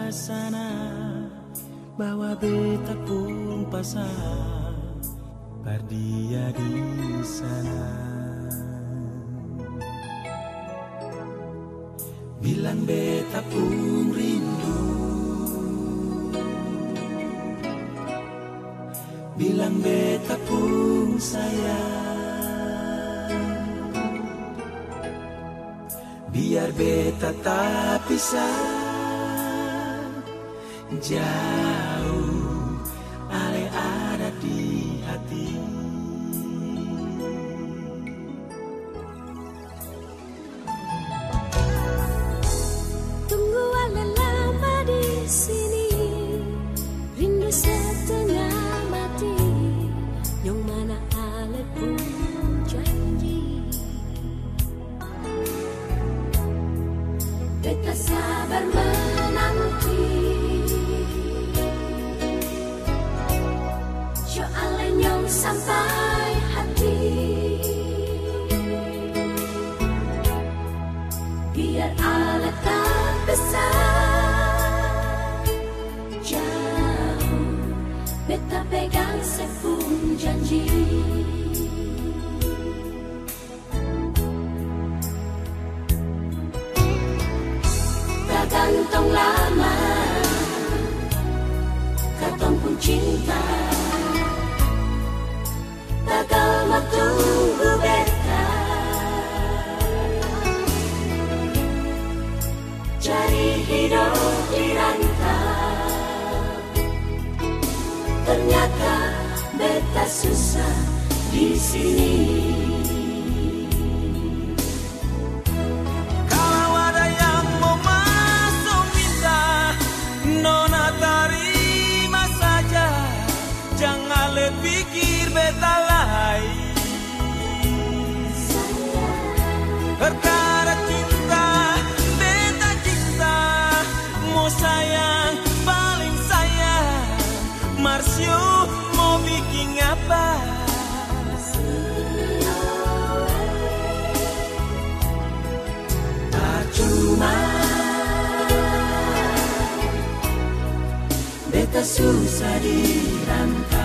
sana, bawa beta pun pasang berdia di sana. Bilang beta pun rindu, bilang beta pun sayang, biar beta tak pisah jauh, ale ada di hati. Tunggu ale lama di sini, rindu setengah mati, yang mana ale pun janji. Beta sabar menanti, jo ale nyong sampai hati, biar ale tak besar jauh, beta pegang sepung janji. Tak gantung lama, katong pun cinta, tagal matunggu beta, cari hidup di rantau. Ternyata beta susah di sini. Kalau ada yang mau masuk minta, nona terima saja, jangan le pikir beta lain. Perkara cinta, beta cinta, mau sayang, paling sayang. Marsio mau bikin apa? Percuma, beta susah dirantau.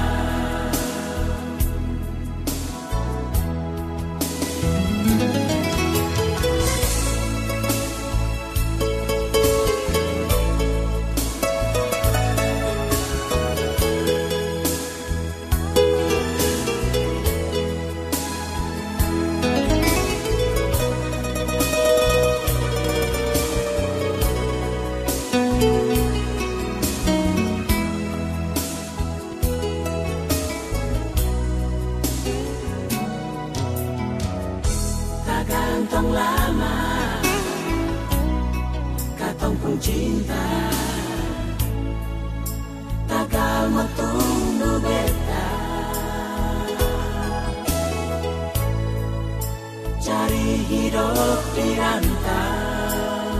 Gantung lama, katong pun cinta, tagal mau tunggu beta, cari hidup di rantau.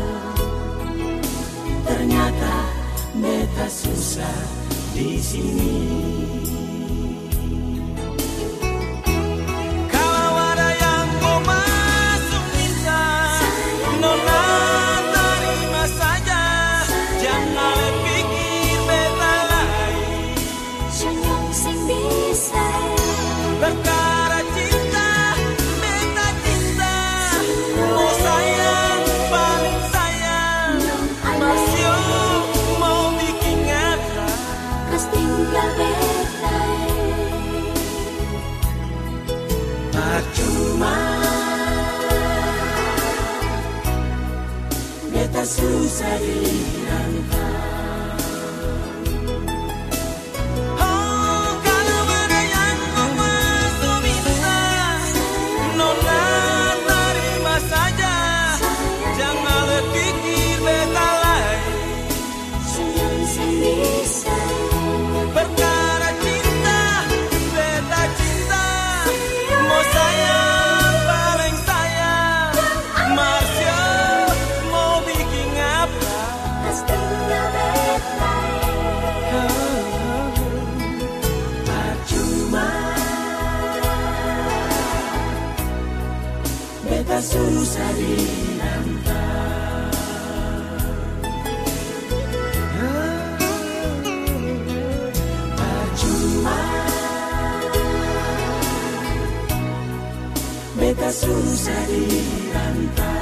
Ternyata beta susah di sini. Perkara cinta, beta cinta, mau sayang, paling sayang. Masih mau bikin apa? Kas tinggal beta, Percuma, beta susah dirantau. Perkara cinta, beta cinta, mau sayang, paling sayang. Marsio mau bikin apa? Percuma, beta susah dirantau. susah dirantau.